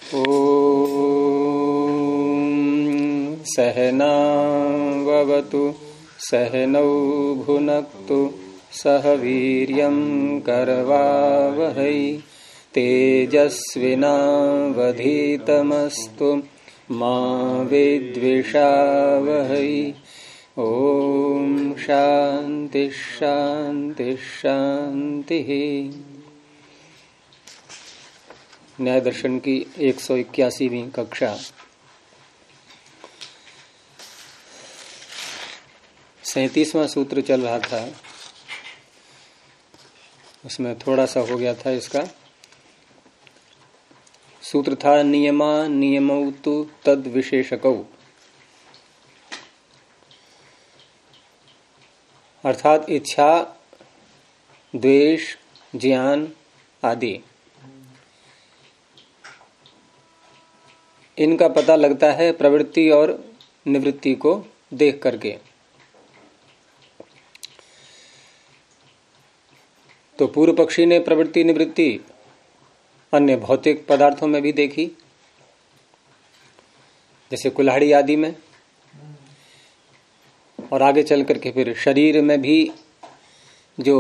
ॐ सहनाववतु सहनौ भुनक्तु सह वीर्यं करवावहै तेजस्विनावधीतमस्तु मा विद्विषावहै। ॐ शान्ति शान्ति शान्तिः। न्याय दर्शन की 181वीं कक्षा। 37वां सूत्र चल रहा था, उसमें थोड़ा सा हो गया था। इसका सूत्र था नियमा नियमौ तु तद विशेषकौ, अर्थात इच्छा, द्वेष, ज्ञान आदि, इनका पता लगता है प्रवृत्ति और निवृत्ति को देख करके। तो पूर्व पक्षी ने प्रवृत्ति निवृत्ति अन्य भौतिक पदार्थों में भी देखी, जैसे कुल्हाड़ी आदि में, और आगे चल करके फिर शरीर में भी जो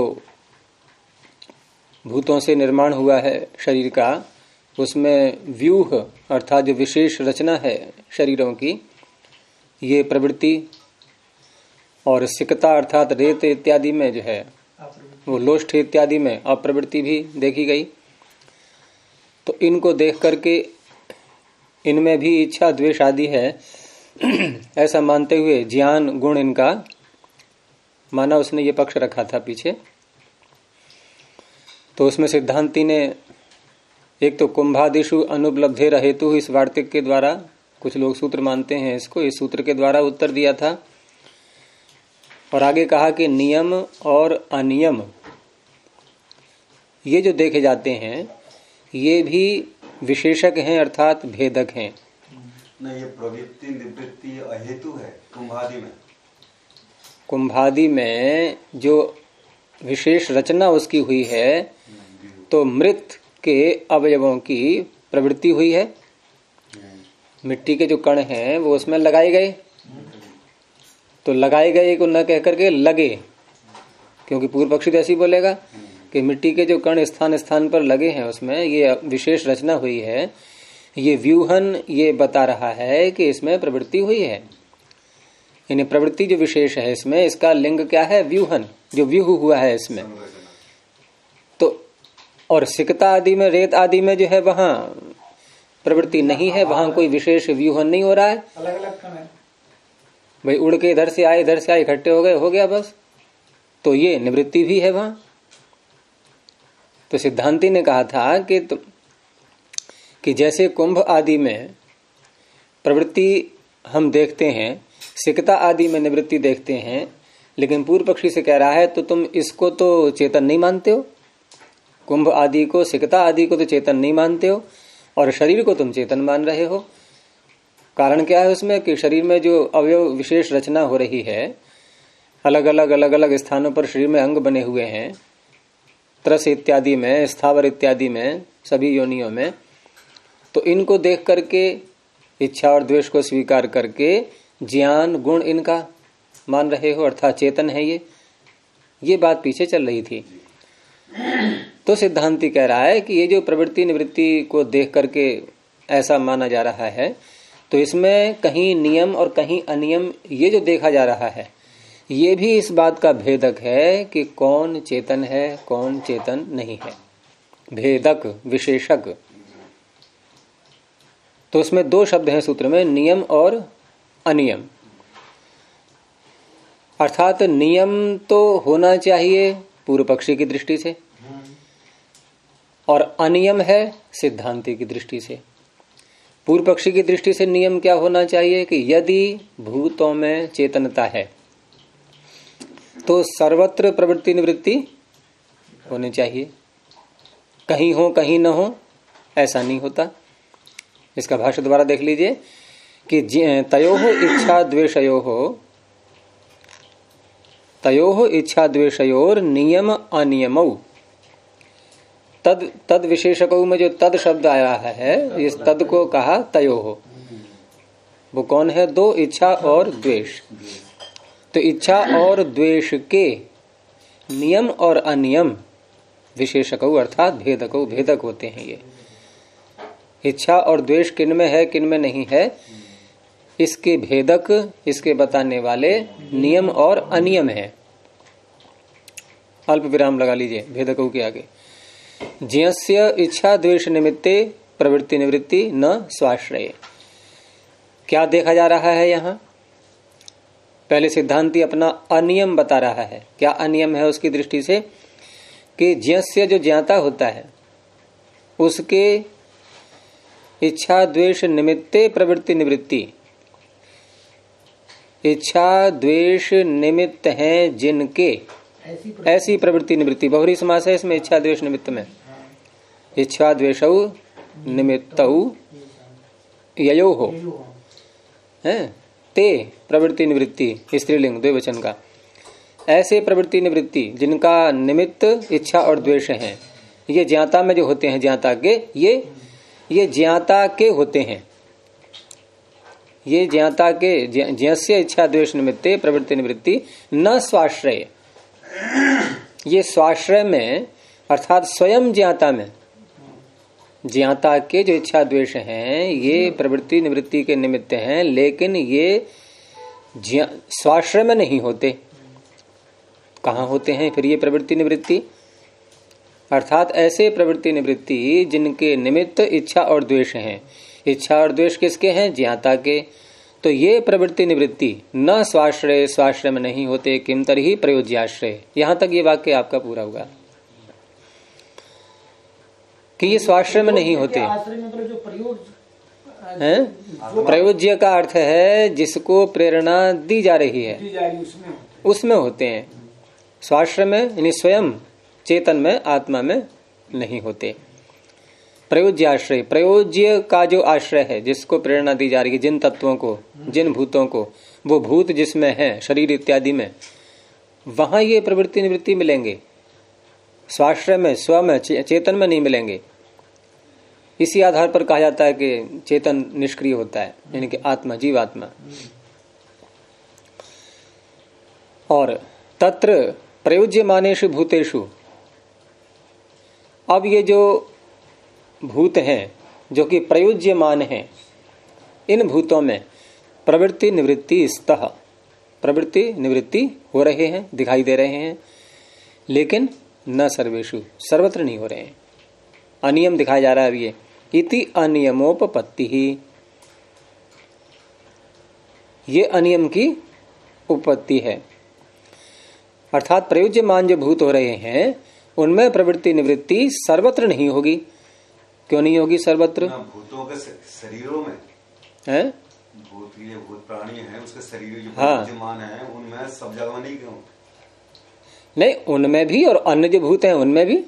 भूतों से निर्माण हुआ है शरीर का, उसमें व्यूह अर्थात जो विशेष रचना है शरीरों की, ये प्रवृत्ति, और सिकता अर्थात रेत इत्यादि में जो है वो लोष्ठ इत्यादि में अप्रवृत्ति भी देखी गई। तो इनको देख करके इनमें भी इच्छा द्वेष आदि है ऐसा मानते हुए ज्ञान गुण इनका माना, उसने ये पक्ष रखा था पीछे। तो उसमें सिद्धांती ने एक तो कुंभादिषु अनुपलब्धे रहेतु, इस वार्तिक के द्वारा, कुछ लोग सूत्र मानते हैं इसको, इस सूत्र के द्वारा उत्तर दिया था। और आगे कहा कि नियम और अनियम ये जो देखे जाते हैं ये भी विशेषक हैं अर्थात भेदक हैं। नहीं, ये प्रवृत्ति निवृत्ति अहेतु है कुंभादि में। कुंभादि में जो विशेष रचना उसकी हुई है, तो मृत के अवयवों की प्रवृत्ति हुई है। मिट्टी के जो कण हैं वो उसमें लगाए गए, तो लगाए गए को न कह करके लगे, क्योंकि पूर्व पक्षी तो ऐसे ही बोलेगा कि मिट्टी के जो कण स्थान स्थान पर लगे हैं उसमें ये विशेष रचना हुई है। ये व्यूहन ये बता रहा है कि इसमें प्रवृत्ति हुई है। यानी प्रवृत्ति जो विशेष है इसमें, इसका लिंग क्या है? व्यूहन, जो व्यूह हुआ है इसमें। तो और सिकता आदि में, रेत आदि में जो है वहां प्रवृत्ति नहीं है, वहां कोई विशेष व्यूहन नहीं हो रहा है। अलग अलग कण है भाई, उड़ के इधर से आए इकट्ठे हो गए, हो गया बस। तो ये निवृत्ति भी है वहां। तो सिद्धांती ने कहा था कि जैसे कुंभ आदि में प्रवृत्ति हम देखते हैं, सिकता आदि में निवृत्ति देखते हैं, लेकिन पूर्व पक्षी से कह रहा है तो तुम इसको तो चेतन नहीं मानते हो, कुंभ आदि को, सिकता आदि को तो चेतन नहीं मानते हो, और शरीर को तुम चेतन मान रहे हो। कारण क्या है उसमें कि शरीर में जो अवयव विशेष रचना हो रही है, अलग अलग स्थानों पर शरीर में अंग बने हुए हैं, त्रस इत्यादि में, स्थावर इत्यादि में, सभी योनियों में। तो इनको देख करके इच्छा और द्वेष को स्वीकार करके ज्ञान गुण इनका मान रहे हो, अर्थात चेतन है ये बात पीछे चल रही थी। तो सिद्धांती कह रहा है कि ये जो प्रवृत्ति निवृत्ति को देख करके ऐसा माना जा रहा है, तो इसमें कहीं नियम और कहीं अनियम ये जो देखा जा रहा है, ये भी इस बात का भेदक है कि कौन चेतन है कौन चेतन नहीं है। भेदक, विशेषक। तो उसमें दो शब्द हैं सूत्र में, नियम और अनियम। अर्थात नियम तो होना चाहिए पूर्व पक्षी की दृष्टि से, और अनियम है सिद्धांति की दृष्टि से। पूर्व पक्षी की दृष्टि से नियम क्या होना चाहिए कि यदि भूतों में चेतनता है तो सर्वत्र प्रवृत्ति निवृत्ति होनी चाहिए, कहीं हो कहीं न हो ऐसा नहीं होता। इसका भाष्य द्वारा देख लीजिए कि तयोः इच्छा द्वेषयोः तयोः इच्छा द्वेषयोर नियम अनियमौ तद विशेषकों में जो तद शब्द आया है, इस तद को कहा तयो हो। वो कौन है? दो, इच्छा और द्वेष। तो इच्छा और द्वेष के नियम और अनियम विशेषकों अर्थात भेदकों, भेदक होते हैं। ये इच्छा और द्वेष किन में है, किन में नहीं है, इसके भेदक, इसके बताने वाले नियम और अनियम है। अल्प विराम लगा लीजिए भेदकों के आगे। ज्यस्य इच्छा द्वेष निमित्ते प्रवृत्ति निवृत्ति न स्वाश्रय। क्या देखा जा रहा है यहाँ? पहले सिद्धांती अपना अनियम बता रहा है। क्या अनियम है उसकी दृष्टि से? कि ज्यस्य जो ज्ञाता होता है उसके इच्छा द्वेष निमित्ते प्रवृत्ति निवृत्ति, इच्छा द्वेष निमित्त हैं जिनके, ऐसी प्रवृत्ति निवृत्ति, बहुरी समास है इसमें इच्छा द्वेष निमित्त में। इच्छा द्वेषौ निमित्तौ ययो हो है ते प्रवृत्ति निवृत्ति, स्त्रीलिंग द्विवचन का। ऐसे प्रवृत्ति निवृत्ति जिनका निमित्त इच्छा और द्वेष हैं, ये ज्ञाता में जो होते हैं, ज्ञाता के, ये ज्ञाता के होते हैं। ये ज्ञाता के, ज्ञस्य इच्छा द्वेष निमित्ते प्रवृत्ति निवृत्ति न स्वाश्रय। ये स्वाश्रय में अर्थात स्वयं ज्ञाता में, ज्ञाता के जो इच्छा द्वेष हैं ये प्रवृत्ति निवृत्ति के निमित्त हैं, लेकिन ये स्वाश्रय में नहीं होते। कहाँ होते हैं फिर ये प्रवृत्ति निवृत्ति? अर्थात ऐसे प्रवृत्ति निवृत्ति जिनके निमित्त इच्छा और द्वेष हैं। इच्छा और द्वेष किसके हैं? ज्ञाता के। तो ये प्रवृत्ति निवृत्ति न स्वाश्रय, स्वाश्रय में नहीं होते, किम तरही प्रयोज्याश्रय। यहां तक ये वाक्य आपका पूरा हुआ कि ये स्वाश्रय में नहीं होते हैं। प्रयोज्य का अर्थ है जिसको प्रेरणा दी जा रही है, उसमें होते हैं। स्वाश्रय में यानी स्वयं चेतन में, आत्मा में नहीं होते। प्रयोज्याश्रय, प्रयोज्य का जो आश्रय है, जिसको प्रेरणा दी जा रही है, जिन तत्वों को, जिन भूतों को, वो भूत जिसमें है, शरीर इत्यादि में, वहां ये प्रवृत्ति निवृत्ति मिलेंगे। स्वाश्रय में, स्व में, चेतन में नहीं मिलेंगे। इसी आधार पर कहा जाता है कि चेतन निष्क्रिय होता है, यानी कि आत्मा, जीवात्मा। और तत्र प्रयोज्यमानेषु भूतेषु, अब ये जो भूत हैं जो कि प्रयोज्यमान हैं, इन भूतों में प्रवृत्ति निवृत्ति स्तः, प्रवृत्ति निवृत्ति हो रहे हैं, दिखाई दे रहे हैं, लेकिन न सर्वेषु, सर्वत्र नहीं हो रहे हैं। अनियम दिखाया जा रहा है। अब ये इति अनियमोपपत्ति ही, ये अनियम की उपपत्ति है। अर्थात प्रयोज्यमान जो भूत हो रहे हैं उनमें प्रवृत्ति निवृत्ति सर्वत्र नहीं होगी। क्यों नहीं होगी सर्वत्र? भूतों के शरीरों में है, भूत प्राणी है, उसके शरीर जो प्रयोज्यमान है उनमें सब जगह नहीं क्यों? नहीं, उनमें भी, और अन्य जो भूत हैं उनमें भी।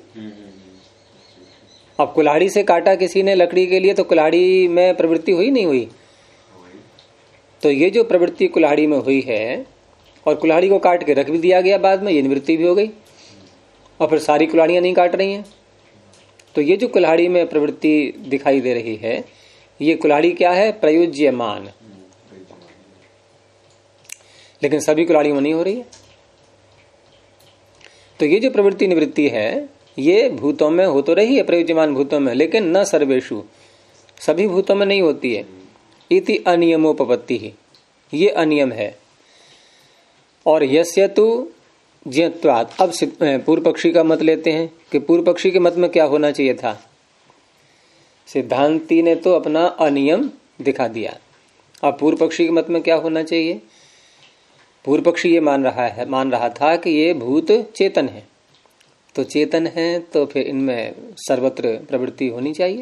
अब कुल्हाड़ी से काटा किसी ने लकड़ी के लिए, तो कुल्हाड़ी में प्रवृत्ति हुई नहीं हुई? तो ये जो प्रवृत्ति कुल्हाड़ी में हुई है और कुल्हाड़ी को काट के रख भी दिया गया बाद में, ये निवृत्ति भी हो गई, और फिर सारी कुल्हाड़ियां नहीं काट रही हैं। तो ये जो कुल्हाड़ी में प्रवृत्ति दिखाई दे रही है, ये कुल्हाड़ी क्या है? प्रयोज्यमान। लेकिन सभी कुल्हाड़ियों में नहीं हो रही है। तो ये जो प्रवृत्ति निवृत्ति है ये भूतों में हो तो रही है, प्रयोज्यमान भूतों में, लेकिन न सर्वेषु, सभी भूतों में नहीं होती है। इति अनियमोपपत्ति ही, ये अनियम है। और यस्य तु ज्ञत्वात्, अब पूर्व पक्षी का मत लेते हैं कि पूर्व पक्षी के मत में क्या होना चाहिए था। सिद्धांती ने तो अपना अनियम दिखा दिया, अब पूर्व पक्षी के मत में क्या होना चाहिए। पूर्व पक्षी ये मान रहा था कि ये भूत चेतन है, तो चेतन है तो फिर इनमें सर्वत्र प्रवृत्ति होनी चाहिए।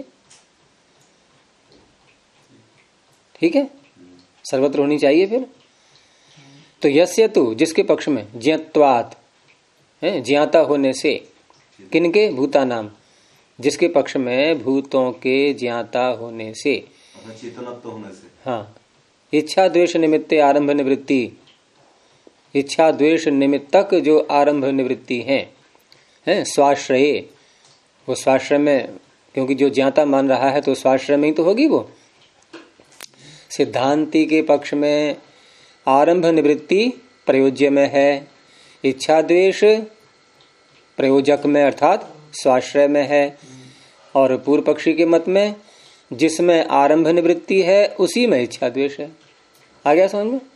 ठीक है, सर्वत्र होनी चाहिए। फिर तो यस्य तु, जिसके पक्ष में, ज्ञत्वात् है, ज्ञाता होने से, किनके? भूतानाम, जिसके पक्ष में भूतों के ज्ञाता होने से, चेतनत्व होने से। हाँ, इच्छा द्वेष निमित्ते आरंभ निवृत्ति, इच्छा द्वेष निमित्तक जो आरंभ निवृत्ति हैं, स्वाश्रये, वो स्वाश्रय में, क्योंकि जो ज्ञाता मान रहा है तो स्वाश्रय में ही तो होगी वो। सिद्धांति के पक्ष में आरंभ निवृत्ति प्रयोज्य में है, इच्छा द्वेष प्रयोजक में अर्थात स्वाश्रय में है, और पूर्व पक्षी के मत में जिसमें आरंभ निवृत्ति है उसी में इच्छा द्वेष है। आ गया समझ में?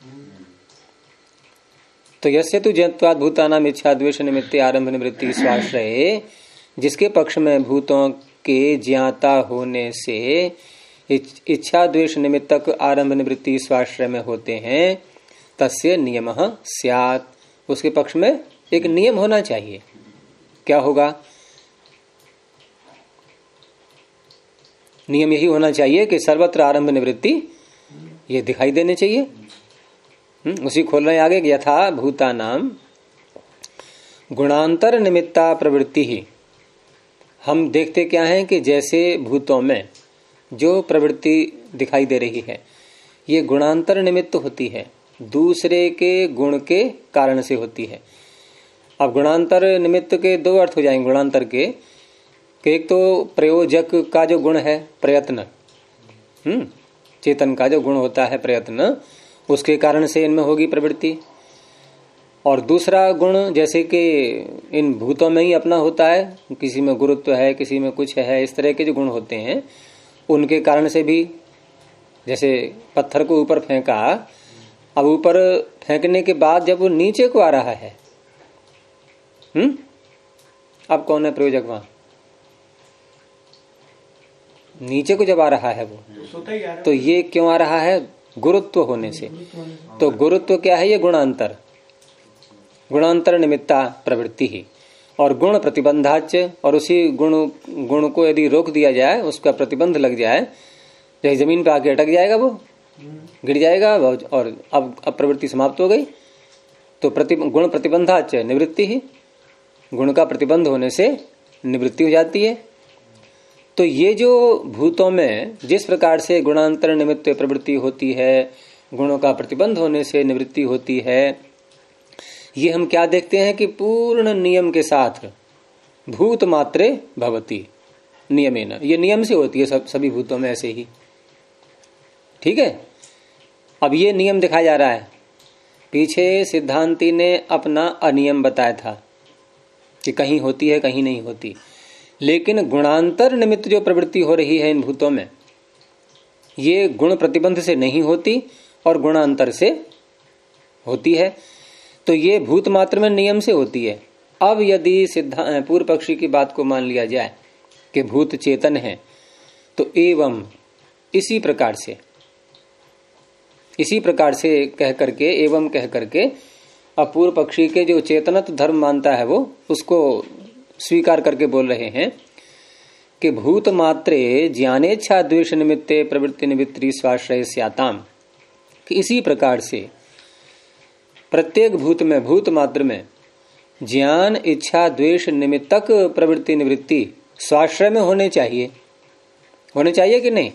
तो यस्य तु जन्त्वाद भूतानाम इच्छा द्वेष निमित्ते आरंभ निवृत्ति स्वाश्रय, जिसके पक्ष में भूतों के ज्ञाता होने से इच्छा द्वेष निमित्तक आरंभ निवृत्ति स्वाश्रय में होते हैं, तस्य नियमः स्यात्, उसके पक्ष में एक नियम होना चाहिए। क्या होगा? नियम यही होना चाहिए कि सर्वत्र आरंभ निवृत्ति ये दिखाई देने चाहिए। उसी खोल रहे आगे, यथा भूतानाम गुणांतर निमित्ता प्रवृत्ति ही। हम देखते क्या है कि जैसे भूतों में जो प्रवृत्ति दिखाई दे रही है ये गुणांतर निमित्त होती है, दूसरे के गुण के कारण से होती है। अब गुणांतर निमित्त के दो अर्थ हो जाएंगे गुणांतर के, कि एक तो प्रयोजक का जो गुण है प्रयत्न, चेतन का जो गुण होता है प्रयत्न, उसके कारण से इनमें होगी प्रवृत्ति। और दूसरा गुण जैसे कि इन भूतों में ही अपना होता है, किसी में गुरुत्व है, किसी में कुछ है, इस तरह के जो गुण होते हैं उनके कारण से भी, जैसे पत्थर को ऊपर फेंका, अब ऊपर फेंकने के बाद जब वो नीचे को आ रहा है, अब कौन है प्रयोजक वहां? नीचे को जब आ रहा है वो, तो ये क्यों आ रहा है? गुरुत्व होने से। तो गुरुत्व क्या है? ये गुणांतर, गुणांतर निमित्ता प्रवृत्ति ही। और गुण प्रतिबंधाच्य, और उसी गुण को यदि रोक दिया जाए, उसका प्रतिबंध लग जाए, जैसे जमीन पे आके अटक जाएगा, वो गिर जाएगा और अब प्रवृत्ति समाप्त हो गई। तो गुण प्रतिबंधाच्य निवृत्ति ही, गुण का प्रतिबंध होने से निवृत्ति हो जाती है। तो ये जो भूतों में जिस प्रकार से गुणांतर निमित्त प्रवृत्ति होती है, गुणों का प्रतिबंध होने से निवृत्ति होती है, ये हम क्या देखते हैं कि पूर्ण नियम के साथ भूत मात्रे भवति नियमेन, ये नियम से होती है सभी भूतों में ऐसे ही। ठीक है, अब ये नियम दिखाया जा रहा है। पीछे सिद्धांती ने अपना अनियम बताया था कि कहीं होती है कहीं नहीं होती, लेकिन गुणांतर निमित्त जो प्रवृत्ति हो रही है इन भूतों में, ये गुण प्रतिबंध से नहीं होती और गुणांतर से होती है। तो ये भूत मात्र में नियम से होती है। अब यदि पूर्व पक्षी की बात को मान लिया जाए कि भूत चेतन है, तो एवं इसी प्रकार से कह करके, एवं कह करके अपूर्व पक्षी के जो चेतनत्व धर्म मानता है वो उसको स्वीकार करके बोल रहे हैं कि भूत मात्रे ज्ञानेच्छा द्वेष निमित्ते प्रवृत्ति निमित्ति स्वाश्रय स्याताम, कि इसी प्रकार से प्रत्येक भूत में, भूत मात्र में ज्ञान इच्छा द्वेष निमित्तक प्रवृत्ति निवृत्ति स्वाश्रय में होने चाहिए कि नहीं?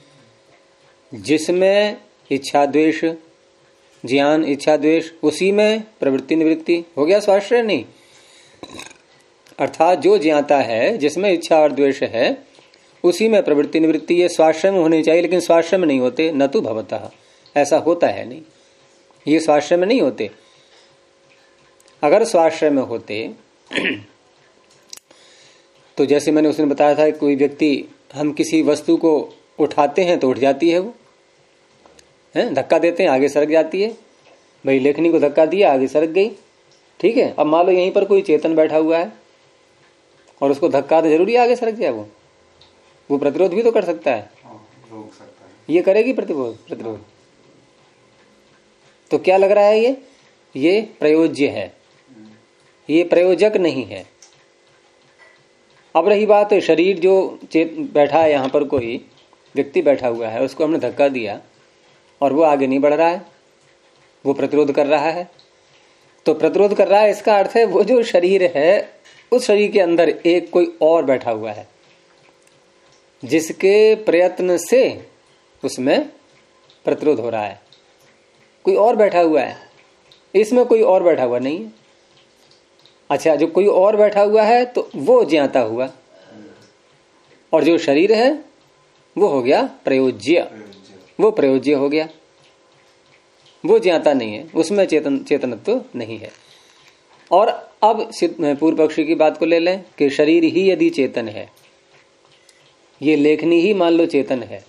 जिसमें इच्छा द्वेष, ज्ञान इच्छा द्वेष, उसी में प्रवृत्ति निवृत्ति हो गया स्वाश्रय। नहीं, अर्थात जो ज्ञाता है जिसमें इच्छा और द्वेष है उसी में प्रवृत्ति निवृत्ति, ये स्वाश्रय में होने चाहिए, लेकिन स्वाश्रय में नहीं होते। न तो भवतः, ऐसा होता है नहीं, ये स्वाश्रय में नहीं होते। अगर स्वाश्रय में होते तो जैसे मैंने उसने बताया था, कोई व्यक्ति, हम किसी वस्तु को उठाते हैं तो उठ जाती है, वो है, धक्का देते हैं आगे सरक जाती है। भाई लेखनी को धक्का दिया, आगे सरक गई। ठीक है, अब मान लो यहीं पर कोई चेतन बैठा हुआ है और उसको धक्का तो जरूरी आगे सरक जाए, वो प्रतिरोध भी तो कर सकता है, रोक सकता है, ये करेगी प्रतिरोध। तो क्या लग रहा है? ये प्रयोज्य है, ये प्रयोजक नहीं है। अब रही बात शरीर, जो बैठा है यहाँ पर, कोई व्यक्ति बैठा हुआ है, उसको हमने धक्का दिया और वो आगे नहीं बढ़ रहा है, वो प्रतिरोध कर रहा है। तो प्रतिरोध कर रहा है, इसका अर्थ है वो जो शरीर है, उस शरीर के अंदर एक कोई और बैठा हुआ है जिसके प्रयत्न से उसमें प्रतिरोध हो रहा है। कोई और बैठा हुआ है, इसमें कोई और बैठा हुआ नहीं है। अच्छा, जो कोई और बैठा हुआ है तो वो ज्ञाता हुआ, और जो शरीर है वो हो गया प्रयोज्य, वो प्रयोज्य हो गया, वो ज्ञाता नहीं है, उसमें चेतनत्व तो नहीं है। और अब पूर्व पक्षी की बात को ले लें कि शरीर ही यदि चेतन है, ये लेखनी ही मान लो चेतन है,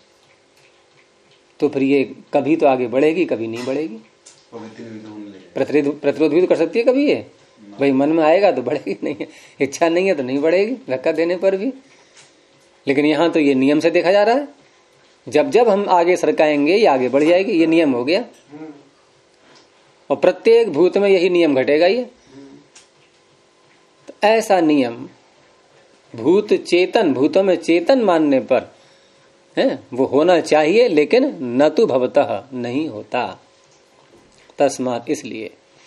तो फिर ये कभी तो आगे बढ़ेगी, कभी नहीं बढ़ेगी। प्रतिरोध भी तो कर सकती है कभी, ये भाई मन में आएगा तो बढ़ेगी, नहीं है इच्छा नहीं है तो नहीं बढ़ेगी धक्का देने पर भी। लेकिन यहां तो ये नियम से देखा जा रहा है, जब जब हम आगे सरकाएंगे ये आगे बढ़ जाएगी, ये नियम हो गया। और प्रत्येक भूत में यही नियम घटेगा ये। तो ऐसा नियम भूत चेतन, भूतों में चेतन मानने पर है वो होना चाहिए, लेकिन न तो भवतः नहीं होता। तस्मात् इसलिए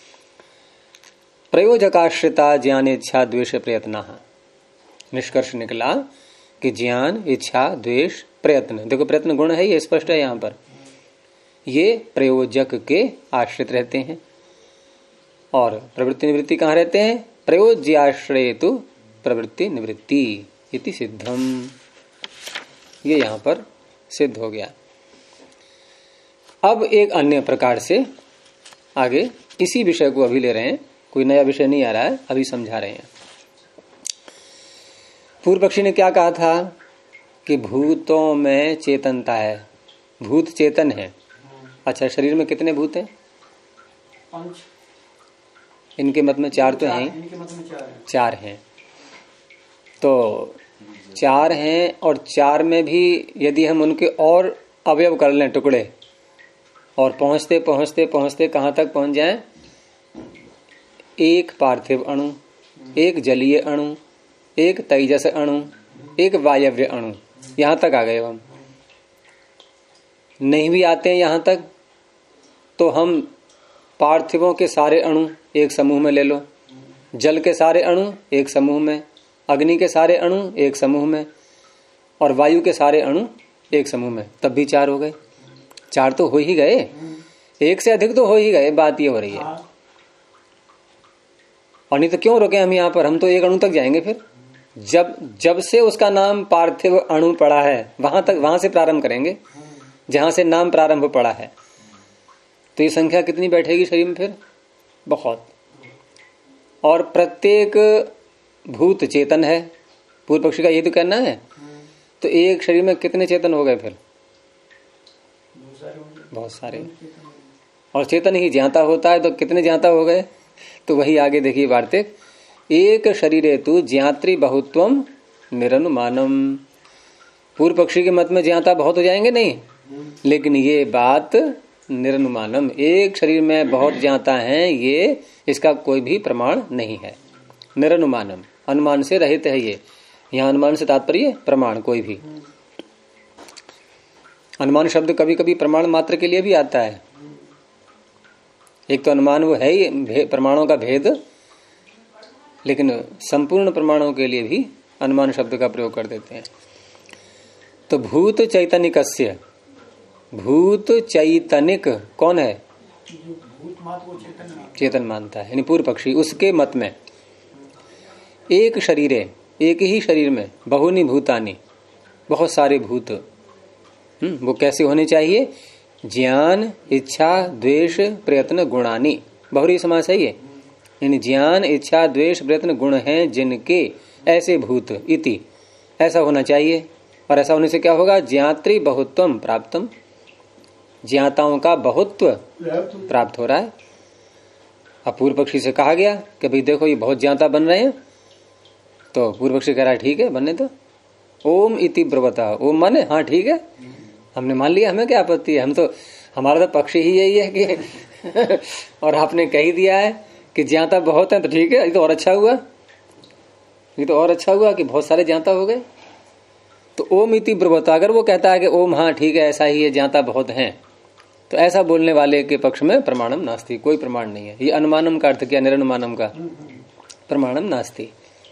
प्रयोजकाश्रिता ज्ञान इच्छा द्वेष प्रयत्न, निष्कर्ष निकला कि ज्ञान इच्छा द्वेष प्रयत्न, देखो प्रयत्न गुण है, ये स्पष्ट है यहां पर, ये प्रयोजक के आश्रित रहते हैं। और प्रवृत्ति निवृत्ति कहाँ रहते हैं? प्रयोज्याश्रय तो प्रवृत्ति निवृत्ति इति सिद्धम, ये यहां पर सिद्ध हो गया। अब एक अन्य प्रकार से आगे इसी विषय को अभी ले रहे हैं, कोई नया विषय नहीं आ रहा है, अभी समझा रहे हैं। पूर्व पक्षी ने क्या कहा था कि भूतों में चेतनता है, भूत चेतन है। अच्छा, शरीर में कितने भूत हैं? 5। इनके मत में 4 तो हैं, इनके मत में 4 हैं। तो 4 हैं, और 4 में भी यदि हम उनके और अवयव कर लें टुकड़े, और पहुंचते पहुंचते पहुंचते कहां तक पहुंच जाएं? एक पार्थिव अणु, एक जलीय अणु, एक तेजस अणु, एक वायव्य अणु, यहां तक आ गए हम। नहीं भी आते हैं यहां तक तो हम पार्थिवों के सारे अणु एक समूह में ले लो, जल के सारे अणु एक समूह में, अग्नि के सारे अणु एक समूह में, और वायु के सारे अणु एक समूह में, तब भी 4 हो गए। 4 तो हो ही गए, एक से अधिक तो हो ही गए, बात ये हो रही है। और नहीं तो क्यों रुके हम यहाँ पर, हम तो एक अणु तक जाएंगे फिर। जब से उसका नाम पार्थिव अणु पड़ा है वहां तक, वहां से प्रारंभ करेंगे जहां से नाम प्रारंभ पड़ा है। तो ये संख्या कितनी बैठेगी शरीर में फिर? बहुत। और प्रत्येक भूत चेतन है, पूर्व पक्षी का ये तो कहना है। तो एक शरीर में कितने चेतन हो गए फिर? बहुत सारे। और चेतन ही ज्ञाता होता है तो कितने ज्ञाता हो गए? तो वही आगे देखिए वार्तिक, एक शरीर हेतु ज्ञात्री बहुत्वम निरनुमानम। पूर्व पक्षी के मत में ज्ञाता बहुत हो जाएंगे नहीं, लेकिन ये बात निरनुमानम, एक शरीर में बहुत ज्ञाता हैं, ये इसका कोई भी प्रमाण नहीं है। निरनुमानम, अनुमान से रहित है ये। यहाँ अनुमान से तात्पर्य प्रमाण, कोई भी अनुमान शब्द कभी कभी प्रमाण मात्र के लिए भी आता है। एक तो अनुमान वो है ही प्रमाणों का भेद, लेकिन संपूर्ण प्रमाणों के लिए भी अनुमान शब्द का प्रयोग कर देते हैं। तो भूत चैतनिकस्य, भूत चैतनिक कौन है? चेतन मानता है, यानी पूर्व पक्षी। उसके मत में एक शरीर है, एक ही शरीर में बहुनी भूतानी, बहुत सारे भूत। वो कैसे होने चाहिए? ज्ञान इच्छा द्वेष प्रयत्न गुणानी, बहुरी समास है ये, यानी ज्ञान इच्छा द्वेष प्रयत्न गुण हैं जिनके ऐसे भूत इति, ऐसा होना चाहिए। और ऐसा होने से क्या होगा? ज्ञात्री बहुत्वम प्राप्तम, ज्ञाताओं का बहुत्व प्राप्त हो रहा है। अब पूर्व पक्षी से कहा गया कि भाई देखो ये बहुत ज्ञाता बन रहे हैं, तो पूर्व पक्षी कह रहा है ठीक है बनने दो। ओम इति ब्रवता, ओम माने हाँ ठीक है, हमने मान लिया, हमें क्या आपत्ति है, हम तो, हमारा तो पक्ष ही यही है कि और आपने कह दिया है कि ज्ञाता बहुत है तो ठीक है, ये तो और अच्छा हुआ, ये तो और अच्छा हुआ कि बहुत सारे ज्ञाता हो गए। तो ओम इति ब्रवता, अगर वो कहता है कि ओम हाँ ठीक है ऐसा ही है, ज्ञाता बहुत हैं, तो ऐसा बोलने वाले के पक्ष में प्रमाणम नास्ति, कोई प्रमाण नहीं है। ये अनुमानम का अर्थ क्या? निरनुमानम का, प्रमाणम नास्ति।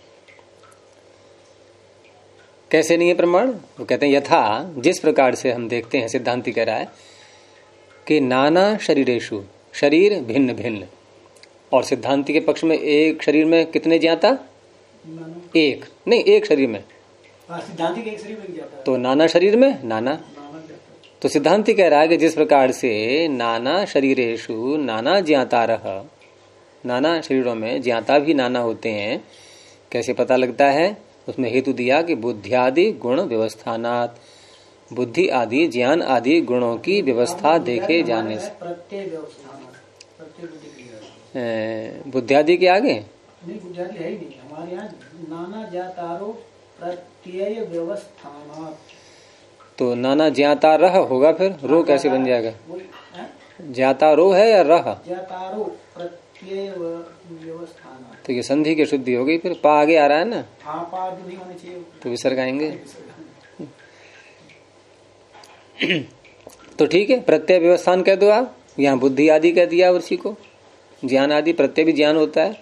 कैसे नहीं है प्रमाण? वो कहते हैं यथा, जिस प्रकार से हम देखते हैं, सिद्धांति कह रहा है कि नाना शरीरेषु, शरीर भिन्न भिन्न, और सिद्धांति के पक्ष में एक शरीर में कितने ज्ञाता? एक नहीं, एक शरीर में सिद्धांति के एक शरीर में जाता है तो नाना शरीर में नाना। नाना जाता है। तो सिद्धांति कह रहा है कि जिस प्रकार से नाना शरीरेषु नाना ज्ञातारः, नाना शरीरों में ज्ञाता भी नाना होते हैं, कैसे पता लगता है? उसमें हेतु दिया कि बुद्धियादि गुण व्यवस्थानात्, बुद्धि आदि ज्ञान आदि गुणों की व्यवस्था देखे जाने से। प्रत्यय व्यवस्थान, प्रत्यय बुद्धि बुद्धियादि के आगे नहीं, बुद्धियादि है ही नहीं हमारे यहाँ। नाना ज्ञातारो प्रत्यय व्यवस्थान, तो नाना ज्ञाता रह होगा, फिर रो कैसे बन जाएगा? ज्ञाता रो है या रह? ज्ञातारो प्रत्यय व्यवस्थान, तो ये संधि की शुद्धि हो गई। फिर पा आगे आ रहा है ना, हाँ पा नहीं होने चाहिए तो विसर्ग आएंगे। तो ठीक है, प्रत्यय व्यवस्थान कह दो आप, यहाँ बुद्धि आदि कह दिया उसी को, ज्ञान आदि, प्रत्यय भी ज्ञान होता है।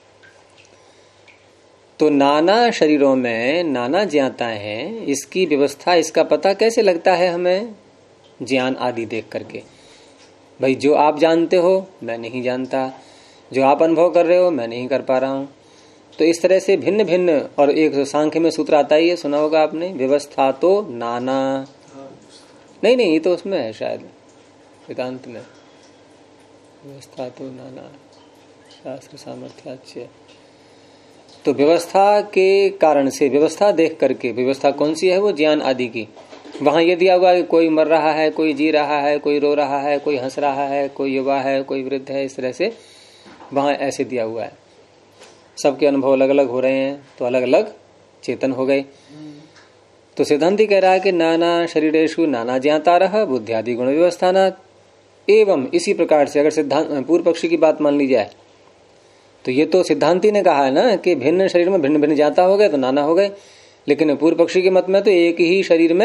तो नाना शरीरों में नाना ज्ञाता है, इसकी व्यवस्था, इसका पता कैसे लगता है हमें? ज्ञान आदि देख करके। भाई जो आप जानते हो मैं नहीं जानता, जो आप अनुभव कर रहे हो मैं नहीं कर पा रहा हूं। तो इस तरह से भिन्न भिन्न, और एक सांख्य में सूत्र आता ही है, सुना होगा आपने, व्यवस्था तो नाना, नहीं ये तो उसमें है शायद वेदांत में, व्यवस्था तो नाना शास्त्र सामर्थ्याच्य। तो व्यवस्था के कारण से, व्यवस्था देख करके, व्यवस्था कौन सी है? वो ज्ञान आदि की। वहां ये दिया हुआ कि कोई मर रहा है, कोई जी रहा है, कोई रो रहा है, कोई हंस रहा है, कोई युवा है, कोई वृद्ध है, इस तरह से वहां ऐसे दिया हुआ है। सबके अनुभव अलग अलग हो रहे हैं, तो अलग अलग चेतन हो गए। तो सिद्धांति कह रहा है कि नाना शरीरेषु नाना ज्ञातारः बुद्ध्यादि गुण व्यवस्थानात्। एवं इसी प्रकार से, अगर सिद्धांत पूर्व पक्षी की बात मान ली जाए, तो ये तो सिद्धांति ने कहा है ना कि भिन्न शरीर में भिन्न भिन्न ज्ञाता हो गए तो नाना हो गए, लेकिन पूर्व पक्षी के मत में तो एक ही शरीर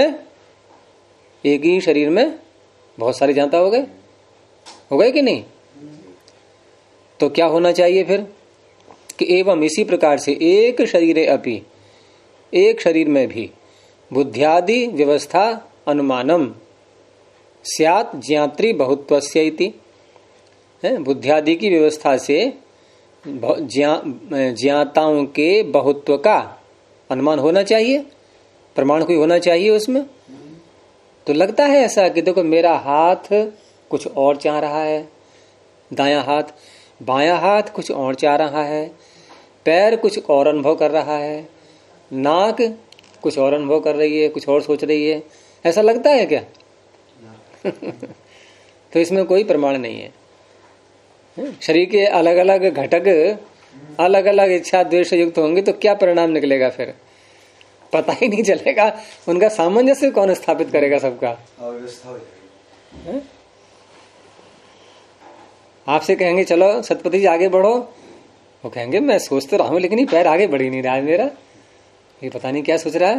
में बहुत सारे ज्ञाता हो गए कि नहीं? तो क्या होना चाहिए फिर कि एवं इसी प्रकार से एक शरीरे अपि, एक शरीर में भी बुद्ध्यादि व्यवस्था अनुमानम स्यात् ज्ञात्री बहुत्वस्य इति, बुद्ध्यादि की व्यवस्था से ज्ञाताओं के बहुत्व का अनुमान होना चाहिए, प्रमाण कोई होना चाहिए उसमें। तो लगता है ऐसा कि देखो मेरा हाथ कुछ और चाह रहा है, दायां हाथ, बायां हाथ कुछ और चाह रहा है, पैर कुछ और अनुभव कर रहा है, नाक कुछ और अनुभव कर रही है, कुछ और सोच रही है, ऐसा लगता है क्या? तो इसमें कोई प्रमाण नहीं है। शरीर के अलग अलग घटक अलग अलग इच्छा द्वेष युक्त होंगे तो क्या परिणाम निकलेगा? फिर पता ही नहीं चलेगा, उनका सामंजस्य कौन स्थापित करेगा सबका? आपसे कहेंगे चलो सतपति जी आगे बढ़ो, वो कहेंगे मैं सोच तो रहा हूं लेकिन ये पैर आगे बढ़ ही नहीं रहा है मेरा, ये पता नहीं क्या सोच रहा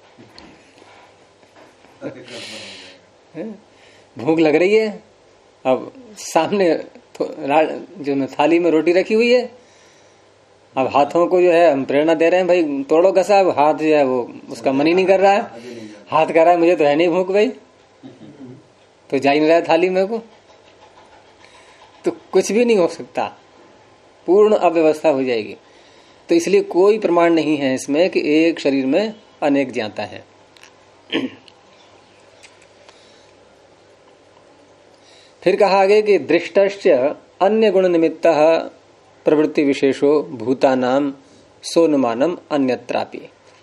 है। भूख लग रही है, अब सामने जो थाली में रोटी रखी हुई है, अब हाथों को जो है हम प्रेरणा दे रहे हैं भाई तोड़ो कसा, अब हाथ जो है वो उसका मन ही नहीं कर रहा है, हाथ कह रहा है मुझे तो है नहीं भूख भाई, तो जा ही नहीं रहा है थाली में को, तो कुछ भी नहीं हो सकता, पूर्ण अव्यवस्था हो जाएगी। तो इसलिए कोई प्रमाण नहीं है इसमें कि एक शरीर में अनेक ज्ञाता है। फिर कहा आगे कि दृष्टश्च अन्य गुण निमित्त प्रवृत्ति विशेषो भूतानाम सोनुमानम अन्यत्रापि।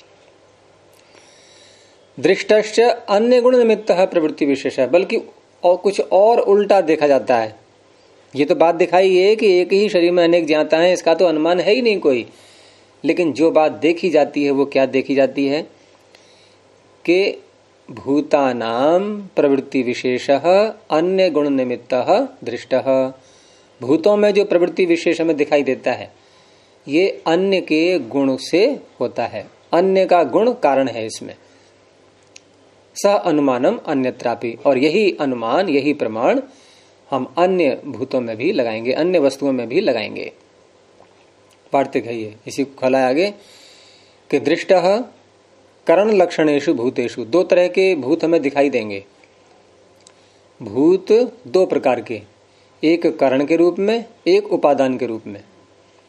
दृष्टश्च अन्य गुण निमित्त प्रवृत्ति विशेष है, बल्कि और कुछ और उल्टा देखा जाता है। ये तो बात दिखाई है कि एक ही शरीर में अनेक ज्ञाता है, इसका तो अनुमान है ही नहीं कोई, लेकिन जो बात देखी जाती है वो क्या देखी जाती है कि भूतानाम प्रवृत्ति विशेषः अन्य गुण निमित्तः दृष्टः। भूतों में जो प्रवृत्ति विशेष हमें दिखाई देता है ये अन्य के गुण से होता है, अन्य का गुण कारण है इसमें। स अनुमानम अन्यत्रापि, और यही अनुमान यही प्रमाण हम अन्य भूतों में भी लगाएंगे, अन्य वस्तुओं में भी लगाएंगे। वार्तिक है ये, इसी को खोला आगे कि दृष्टः करण लक्षणेषु भूतेषु। दो तरह के भूत हमें दिखाई देंगे, भूत दो प्रकार के, एक करण के रूप में एक उपादान के रूप में।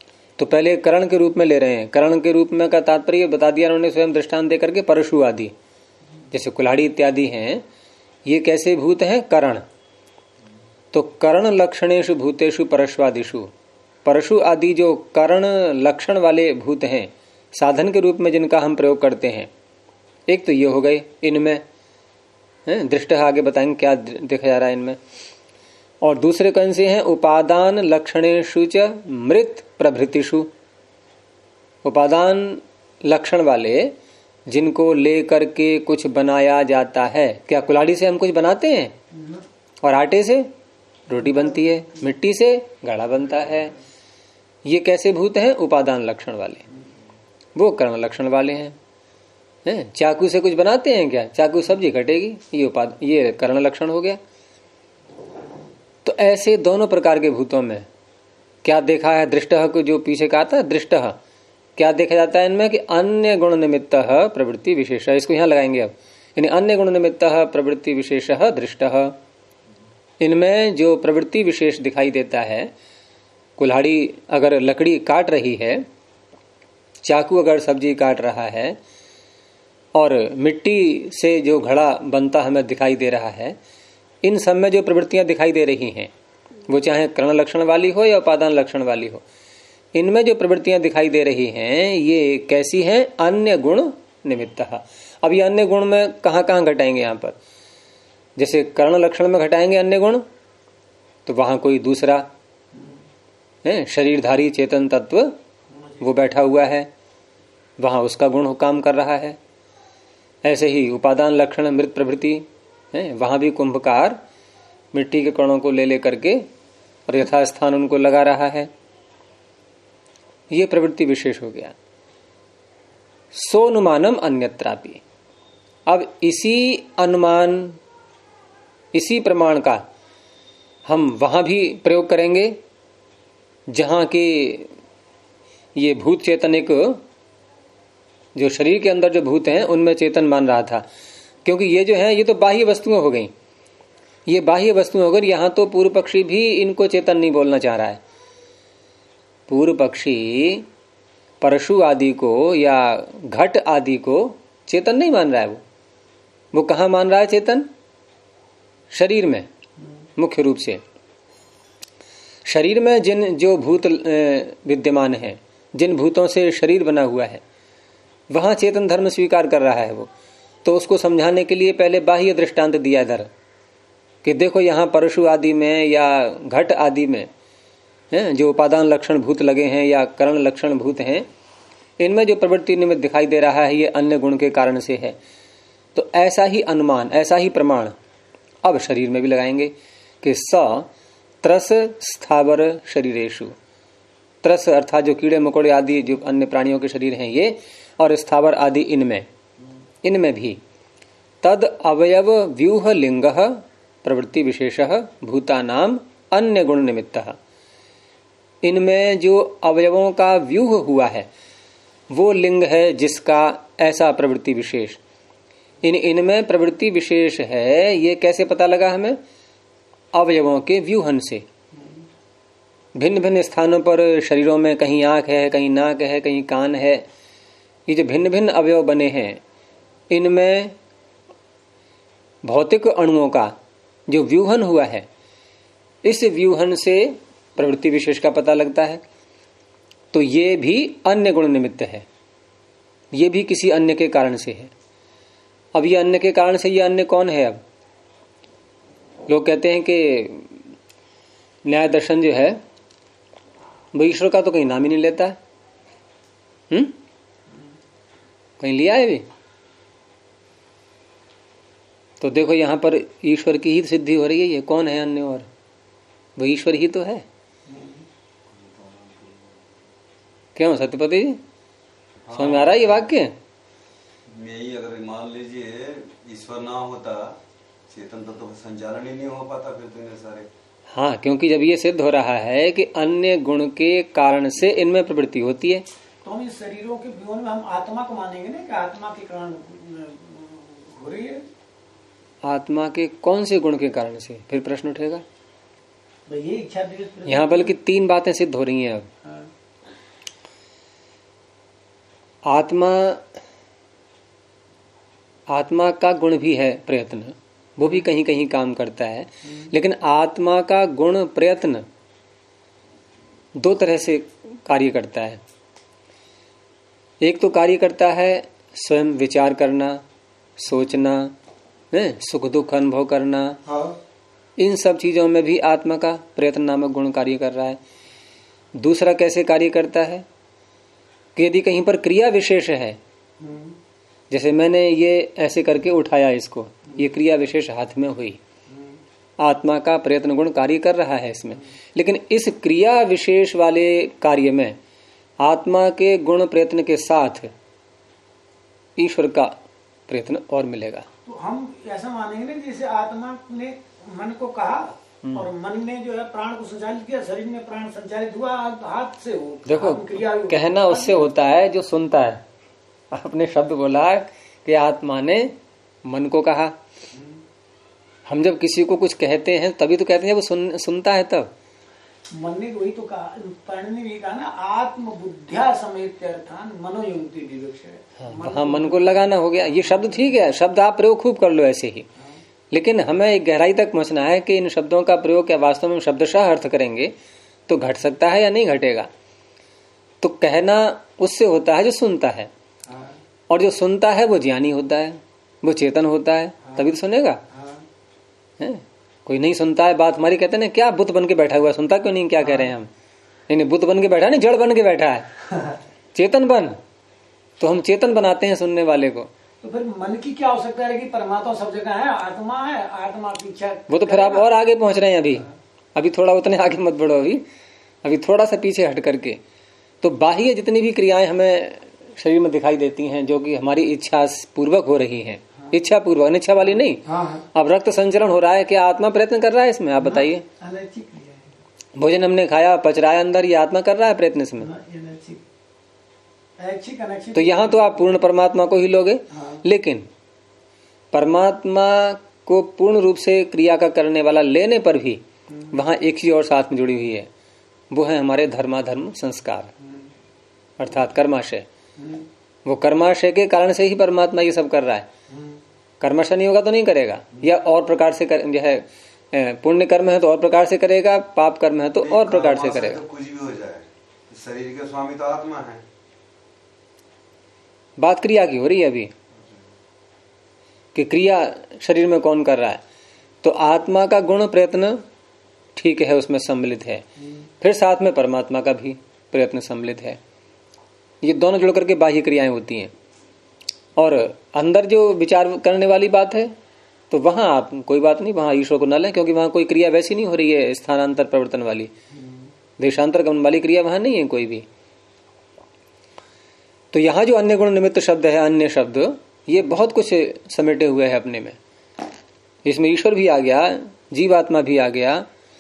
तो पहले करण के रूप में ले रहे हैं। करण के रूप में का तात्पर्य बता दिया उन्होंने स्वयं दृष्टांत दे करके, परशु आदि जैसे कुल्हाड़ी इत्यादि हैं, ये कैसे भूत हैं? करण। तो करण लक्षणेषु भूतेषु परश्वादिषु, परशु आदि जो करण लक्षण वाले भूत हैं, साधन के रूप में जिनका हम प्रयोग करते हैं, एक तो ये हो गए इनमें, दृष्ट आगे बताएंगे क्या देखा जा रहा है इनमें। और दूसरे कौन से हैं? उपादान लक्षणेषु च मृत प्रभृतिषु, उपादान लक्षण वाले जिनको लेकर के कुछ बनाया जाता है। क्या कुल्हाड़ी से हम कुछ बनाते हैं? और आटे से रोटी बनती है, मिट्टी से घड़ा बनता है। ये कैसे भूत हैं? उपादान लक्षण वाले, वो कर्ण लक्षण वाले हैं। चाकू से कुछ बनाते हैं क्या? चाकू सब्जी कटेगी, ये कर्ण लक्षण हो गया। तो ऐसे दोनों प्रकार के भूतों में क्या देखा है? दृष्टः को जो पीछे कहा था, दृष्टः क्या देखा जाता है इनमें कि अन्य गुण निमित्त प्रवृत्ति विशेष, इसको यहां लगाएंगे अब, यानी अन्य गुण निमित्त प्रवृत्ति विशेष दृष्टः। इनमें जो प्रवृत्ति विशेष दिखाई देता है, कुल्हाड़ी अगर लकड़ी काट रही है, चाकू अगर सब्जी काट रहा है, और मिट्टी से जो घड़ा बनता हमें दिखाई दे रहा है, इन सब में जो प्रवृत्तियां दिखाई दे रही हैं, वो चाहे कर्ण लक्षण वाली हो या उपादान लक्षण वाली हो, इनमें जो प्रवृत्तियां दिखाई दे रही हैं ये कैसी हैं? अन्य गुण निमित्त। अब ये अन्य गुण में कहां कहां घटाएंगे? यहां पर जैसे कर्ण लक्षण में घटाएंगे अन्य गुण, तो वहां कोई दूसरा शरीरधारी चेतन तत्व वो बैठा हुआ है, वहां उसका गुण काम कर रहा है। ऐसे ही उपादान लक्षण मृत प्रभृति है, वहां भी कुंभकार मिट्टी के कणों को ले करके और यथास्थान उनको लगा रहा है। ये प्रवृत्ति विशेष हो गया। सोनुमानम अन्यत्रापि, अब इसी अनुमान, इसी प्रमाण का हम वहां भी प्रयोग करेंगे जहां के ये भूत चेतन एक जो शरीर के अंदर जो भूत हैं उनमें चेतन मान रहा था, क्योंकि ये जो है ये तो बाह्य वस्तुएं हो गई, ये बाह्य वस्तुएं हो गई। यहां तो पूर्व पक्षी भी इनको चेतन नहीं बोलना चाह रहा है। पूर्व पक्षी परशु आदि को या घट आदि को चेतन नहीं मान रहा है। वो कहां मान रहा है चेतन? शरीर में, मुख्य रूप से शरीर में जिन जो भूत विद्यमान है, जिन भूतों से शरीर बना हुआ है, वहां चेतन धर्म स्वीकार कर रहा है वो। तो उसको समझाने के लिए पहले बाह्य दृष्टांत दिया इधर कि देखो यहां परशु आदि में या घट आदि में जो उपादान लक्षण भूत लगे हैं या करण लक्षण भूत हैं, इनमें जो प्रवृत्ति निमित्त दिखाई दे रहा है ये अन्य गुण के कारण से है। तो ऐसा ही अनुमान, ऐसा ही प्रमाण अब शरीर में भी लगाएंगे कि स त्रस स्थावर शरीरेषु, त्रस अर्थात जो कीड़े मकोड़े आदि जो अन्य प्राणियों के शरीर हैं ये, और स्थावर आदि इनमें भी तद अवयव व्यूह लिंग प्रवृत्ति विशेष भूतानाम अन्य गुण निमित्त, इनमें जो अवयवों का व्यूह हुआ है वो लिंग है जिसका ऐसा प्रवृत्ति विशेष। इनमें प्रवृत्ति विशेष है, ये कैसे पता लगा हमें? अवयवों के व्यूहन से। भिन्न भिन्न स्थानों पर शरीरों में कहीं आंख है, कहीं नाक है, कहीं कान है, ये जो भिन्न भिन्न अवयव बने हैं इनमें भौतिक अणुओं का जो व्यूहन हुआ है, इस व्यूहन से प्रवृत्ति विशेष का पता लगता है। तो ये भी अन्य गुण निमित्त है, ये भी किसी अन्य के कारण से है। अब ये अन्य के कारण से, ये अन्य कौन है? अब लोग कहते हैं कि न्याय दर्शन जो है वो ईश्वर का तो कहीं नाम ही नहीं लेता है। कहीं लिया है भी? तो देखो यहां पर ईश्वर की ही सिद्धि हो रही है। ये कौन है अन्य? और वो ईश्वर ही तो है। क्यों सत्यपति जी, समझ में आ रहा है ये वाक्य? यही अगर मान लीजिए ईश्वर ना होता, चेतन तत्व का संचालन ही नहीं हो पाता फिर तो सारे। हाँ, क्योंकि जब ये सिद्ध हो रहा है कि अन्य गुण के कारण से इनमें प्रवृत्ति होती है, तो हम इस शरीरों के व्यूहन में हम आत्मा को मानेंगे ना कि आत्मा के कारण हो रही है। आत्मा के कौन से गुण के कारण से? फिर प्रश्न उठेगा। ये इच्छा यहाँ बल्कि 3 बातें सिद्ध हो रही हैं अब। आत्मा का गुण भी है प्रयत्न, वो भी कहीं कहीं काम करता है। लेकिन आत्मा का गुण प्रयत्न दो तरह से कार्य करता है। एक तो कार्य करता है स्वयं विचार करना, सोचना, सुख दुख अनुभव करना। इन सब चीजों में भी आत्मा का प्रयत्न नामक गुण कार्य कर रहा है। दूसरा कैसे कार्य करता है कि यदि कहीं पर क्रिया विशेष है, जैसे मैंने ये ऐसे करके उठाया इसको, ये क्रिया विशेष हाथ में हुई, आत्मा का प्रयत्न गुण कार्य कर रहा है इसमें। लेकिन इस क्रिया विशेष वाले कार्य में आत्मा के गुण प्रयत्न के साथ ईश्वर का प्रयत्न और मिलेगा। तो हम ऐसा मानेंगे जैसे आत्मा ने मन को कहा और मन ने जो है प्राण को संचालित किया, शरीर में प्राण संचालित हुआ, हाथ से हो। देखो कहना उससे होता है जो सुनता है। आपने शब्द बोला कि आत्मा ने मन को कहा। हम जब किसी को कुछ कहते हैं तभी तो कहते हैं वो सुनता है तब। मन ने वही तो कहा, पढ़ने ने भी कहा ना, आत्म बुद्धिया समेत अर्थान मनोयुक्ति विवक्ष। हाँ, मन को लगाना हो गया। ये शब्द ठीक है, शब्द आप प्रयोग खूब कर लो ऐसे ही। लेकिन हमें एक गहराई तक पहुंचना है कि इन शब्दों का प्रयोग क्या वास्तव में शब्दशः अर्थ करेंगे तो घट सकता है या नहीं घटेगा। तो कहना उससे होता है जो सुनता है, और जो सुनता है वो ज्ञानी होता है, वो चेतन होता है, तभी तो सुनेगा। कोई नहीं सुनता है बात हमारी, कहते हैं क्या बुत बन के बैठा हुआ, सुनता क्यों नहीं, क्या कह रहे हैं हम। नहीं, बुत बन के बैठा नहीं, जड़ बन के बैठा है। चेतन बन, तो हम चेतन बनाते हैं सुनने वाले को। तो फिर मन की क्या आवश्यकता है कि परमात्मा सब जगह है, आत्मा है, आत्मा की इच्छा। वो तो फिर आप और आगे पहुंच रहे हैं। अभी थोड़ा उतने आगे मत बढ़ो, अभी थोड़ा सा पीछे हट करके। तो बाह्य जितनी भी क्रियाएं हमें शरीर में दिखाई देती हैं जो कि हमारी इच्छा पूर्वक हो रही हैं, इच्छा पूर्वक, अनिच्छा वाली नहीं। अब रक्त संचरण हो रहा है, क्या आत्मा प्रयत्न कर रहा है इसमें? आप बताइए। भोजन हमने खाया, पच रहा है अंदर, ये आत्मा कर रहा है प्रयत्न इसमें। तो यहाँ तो आप पूर्ण परमात्मा को ही लोगे। लेकिन परमात्मा को पूर्ण रूप से क्रिया का करने वाला लेने पर भी वहां एक चीज और साथ में जुड़ी हुई है, वो है हमारे धर्माधर्म संस्कार, अर्थात कर्माशय। वो कर्माशय के कारण से ही परमात्मा ये सब कर रहा है। कर्माशय नहीं होगा तो नहीं करेगा, या और प्रकार से जो है पुण्य कर्म है तो और प्रकार से करेगा, पाप कर्म है तो और प्रकार से करेगा। तो कुछ भी हो जाए, शरीर के स्वामी तो आत्मा है। बात क्रिया की हो रही है अभी कि क्रिया शरीर में कौन कर रहा है। तो आत्मा का गुण प्रयत्न ठीक है, उसमें सम्मिलित है, फिर साथ में परमात्मा का भी प्रयत्न सम्मिलित है। ये दोनों जुड़ करके बाह्य क्रियाएं होती हैं। और अंदर जो विचार करने वाली बात है तो वहां आप कोई बात नहीं, वहां ईश्वर को न लें, क्योंकि वहां कोई क्रिया वैसी नहीं हो रही है स्थानांतर प्रवर्तन वाली, देशांतर गमन वाली क्रिया वहां नहीं है कोई भी। तो यहाँ जो अन्य गुण निमित्त शब्द है, अन्य शब्द, ये बहुत कुछ समेटे हुए है अपने में। इसमें ईश्वर भी आ गया, जीवात्मा भी आ गया।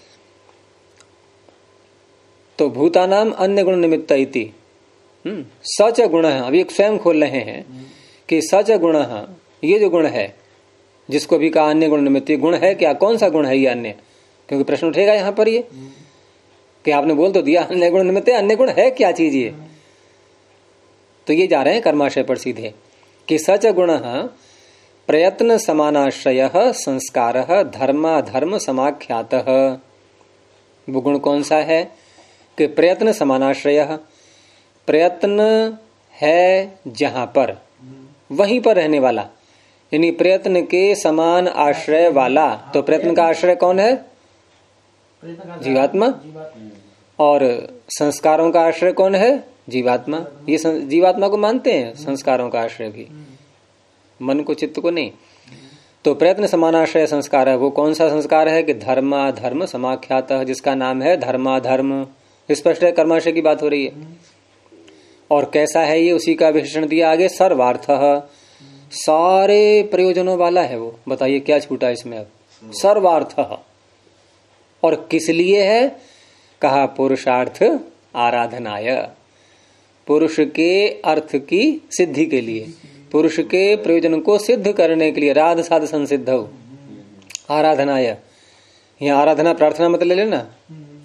तो भूतानाम अन्य गुण निमित्त इति सच गुण है। अभी एक स्वयं खोल रहे हैं कि सच गुण, ये जो गुण है जिसको भी कहा अन्य गुण निमित्त, गुण है क्या, कौन सा गुण है ये अन्य? क्योंकि प्रश्न उठेगा यहाँ पर ये कि आपने बोल तो दिया अन्य गुण निमित्त, अन्य गुण है क्या चीज ये? तो ये जा रहे हैं कर्माशय पर सीधे कि सच गुण प्रयत्न समानाश्रय संस्कार धर्माधर्म समाख्यात। वो गुण कौन सा है कि प्रयत्न समानाश्रय, प्रयत्न है जहां पर वहीं पर रहने वाला, यानी प्रयत्न के समान आश्रय वाला। तो प्रयत्न का आश्रय कौन है? जीवात्मा। और संस्कारों का आश्रय कौन है? जीवात्मा। ये जीवात्मा को मानते हैं संस्कारों का आश्रय भी, मन को, चित्त को नहीं। तो प्रयत्न समानाश्रय संस्कार है, वो कौन सा संस्कार है कि धर्माधर्म समाख्यात, जिसका नाम है धर्माधर्म। स्पष्ट है, कर्माशय की बात हो रही है। और कैसा है ये, उसी का विशेषण दिया आगे, सर्वार्थ, सारे प्रयोजनों वाला है वो। बताइए क्या छूटा इसमें अब? सर्वार्थ। और किस लिए है? कहा पुरुषार्थ आराधनाय, पुरुष के अर्थ की सिद्धि के लिए, पुरुष के प्रयोजन को सिद्ध करने के लिए। राध साध संसिद्ध आराधनाय, यहाँ आराधना प्रार्थना मत ले लेना,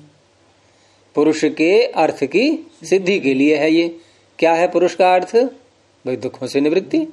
पुरुष के अर्थ की सिद्धि के लिए है ये। क्या है पुरुष का अर्थ? भाई दुखों से निवृत्ति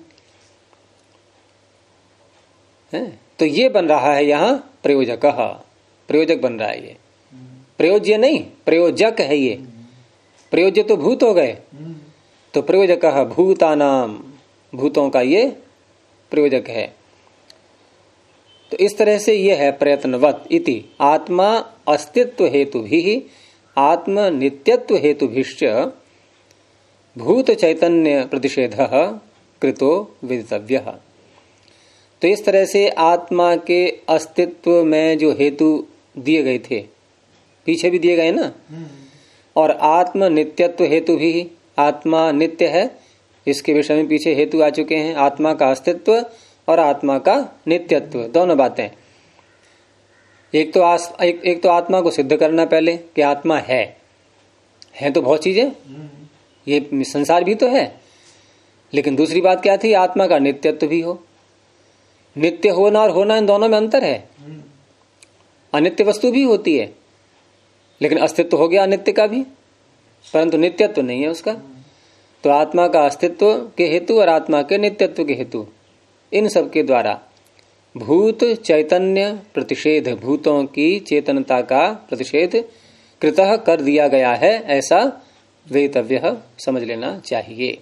है। तो ये बन रहा है यहाँ प्रयोजक, प्रयोजक बन रहा है ये, प्रयोज्य नहीं प्रयोजक है ये। प्रयोज्य तो भूत हो गए, तो प्रयोजक भूतानाम, भूतों का ये प्रयोजक है। तो इस तरह से ये है प्रयत्नवत इति आत्मा अस्तित्व हेतु भी आत्म नित्यत्व हेतु भिश्च भूत चैतन्य प्रतिषेध कृतो विदितव्य। तो इस तरह से आत्मा के अस्तित्व में जो हेतु दिए गए थे, पीछे भी दिए गए ना, और आत्म नित्यत्व हेतु भी, आत्मा नित्य है इसके विषय में पीछे हेतु आ चुके हैं। आत्मा का अस्तित्व और आत्मा का नित्यत्व दोनों बातें। एक तो आत्मा को सिद्ध करना पहले कि आत्मा है तो बहुत चीजें, ये संसार भी तो है, लेकिन दूसरी बात क्या थी, आत्मा का नित्यत्व भी हो। नित्य होना और होना इन दोनों में अंतर है। अनित्य वस्तु भी होती है, लेकिन अस्तित्व हो गया अनित्य का भी, परंतु नित्यत्व नहीं है उसका। तो आत्मा का अस्तित्व के हेतु और आत्मा के नित्यत्व के हेतु, इन सब के द्वारा भूत चैतन्य प्रतिषेध, भूतों की चेतनता का प्रतिषेध कृतः कर दिया गया है, ऐसा वेतव्य समझ लेना चाहिए।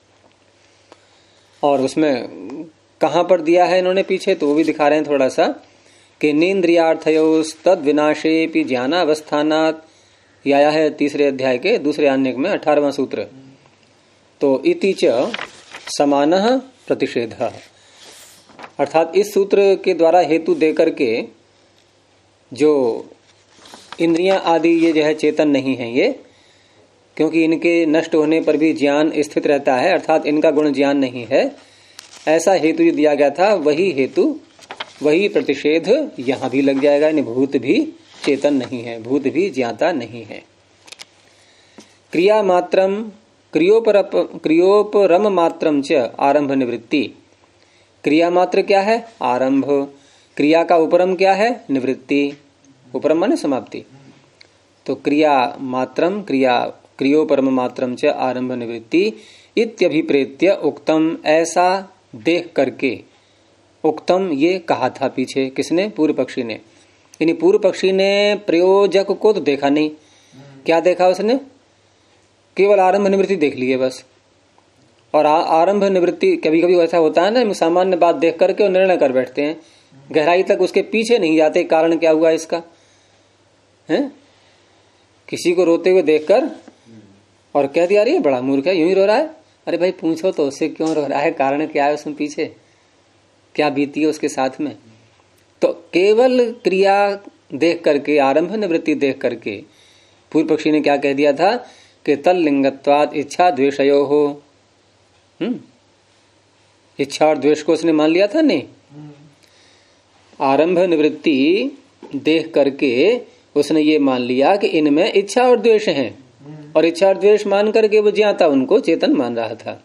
और उसमें कहां पर दिया है इन्होंने पीछे, तो वो भी दिखा रहे हैं थोड़ा सा कि नेन्द्रियार्थयोस्तद विनाशेपि ज्ञानावस्थानात्, ये आया है 3 अध्याय के दूसरे आन्यक में 18वां सूत्र। तो इति च समानः प्रतिषेधः, अर्थात इस सूत्र के द्वारा हेतु देकर के जो इंद्रियां आदि ये जो है चेतन नहीं है ये, क्योंकि इनके नष्ट होने पर भी ज्ञान स्थित रहता है, अर्थात इनका गुण ज्ञान नहीं है, ऐसा हेतु जो दिया गया था वही हेतु, वही प्रतिषेध यहां भी लग जाएगा। यानी भूत भी चेतन नहीं है, भूत भी ज्ञाता नहीं है। क्रिया मात्रम क्रियोपरम मात्रम च आरंभ निवृत्ति। क्रिया मात्र क्या है? आरंभ। क्रिया का उपरम क्या है? निवृत्ति। उपरम माने समाप्ति। तो क्रिया मात्रम क्रियोपरम मात्रम च आरंभ निवृत्ति इत्यभिप्रेत्य उक्तम, ऐसा देख करके उक्तम ये कहा था पीछे, किसने? पूर्व पक्षी ने। यानी पूर्व पक्षी ने प्रयोजक को तो देखा नहीं, क्या देखा उसने? केवल आरंभ निवृत्ति देख लिए बस। और आरंभ निवृत्ति कभी कभी ऐसा होता है ना, सामान्य बात देख करके और निर्णय कर बैठते हैं, गहराई तक उसके पीछे नहीं जाते, कारण क्या हुआ इसका है। किसी को रोते हुए देखकर और कह दिया अरे बड़ा मूर्ख है, यूं ही रो रहा है। अरे भाई पूछो तो उससे क्यों रो रहा है, कारण क्या है उसमें पीछे, क्या बीती है उसके साथ में। तो केवल क्रिया देख करके, आरंभ निवृत्ति देख करके पूर्व पक्षी ने क्या कह दिया था कि तल लिंगत्वाद इच्छा द्वेषयो हो। इच्छा और द्वेष को उसने मान लिया था। नहीं, आरंभ निवृत्ति देख करके उसने ये मान लिया कि इनमें इच्छा और द्वेष हैं, और इच्छा और द्वेष मान करके वो ज्ञाता उनको चेतन मान रहा था।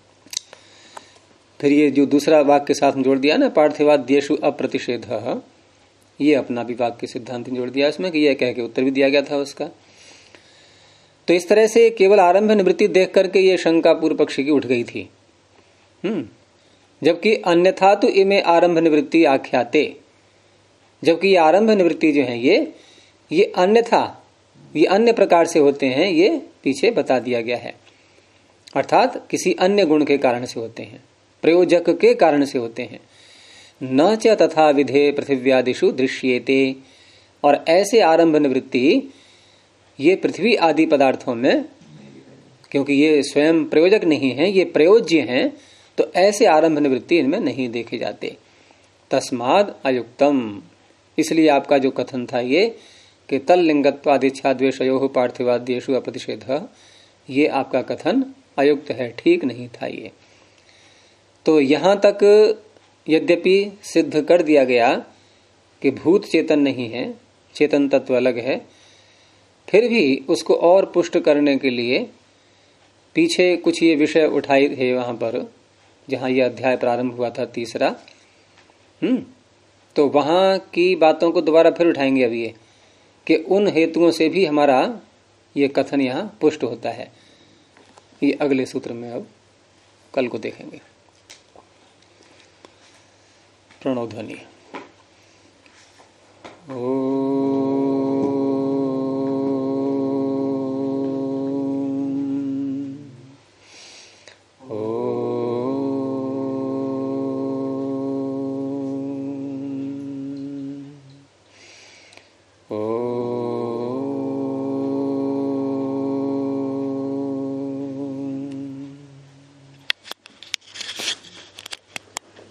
फिर ये जो दूसरा वाक्य के साथ जोड़ दिया ना, पार्थिवाद्येषु अप्रतिषेधः, ये अपना भी वाक्य सिद्धांत जोड़ दिया इसमें कि यह कह के उत्तर भी दिया गया था उसका। तो इस तरह से केवल आरंभ निवृत्ति देख करके ये शंका पूर्व पक्षी की उठ गई थी। जबकि अन्यथा तो इमे आरंभ निवृत्ति आख्याते, जबकि ये आरंभ निवृत्ति जो है ये अन्यथा, ये अन्य प्रकार से होते हैं, ये पीछे बता दिया गया है। अर्थात किसी अन्य गुण के कारण से होते हैं, प्रयोजक के कारण से होते हैं। न च तथा विधे पृथिव्यादिषु दृश्येते, और ऐसे आरंभ निवृत्ति ये पृथ्वी आदि पदार्थों में, क्योंकि ये स्वयं प्रयोजक नहीं है, ये प्रयोज्य हैं, तो ऐसे आरंभ निवृत्ति इनमें नहीं देखे जाते। तस्माद अयुक्तम, इसलिए आपका जो कथन था ये कि तल लिंगत्वादिच्छा द्वेषयोः पार्थिवाद्येषु अप्रतिषेधः, ये आपका कथन अयुक्त है, ठीक नहीं था ये। तो यहां तक यद्यपि सिद्ध कर दिया गया कि भूत चेतन नहीं है, चेतन तत्व अलग है, फिर भी उसको और पुष्ट करने के लिए पीछे कुछ ये विषय उठाए थे वहां पर, जहां ये अध्याय प्रारंभ हुआ था तीसरा। तो वहां की बातों को दोबारा फिर उठाएंगे अब ये, कि उन हेतुओं से भी हमारा ये कथन यहाँ पुष्ट होता है। ये अगले सूत्र में अब कल को देखेंगे। प्रणव ध्वनि। ओ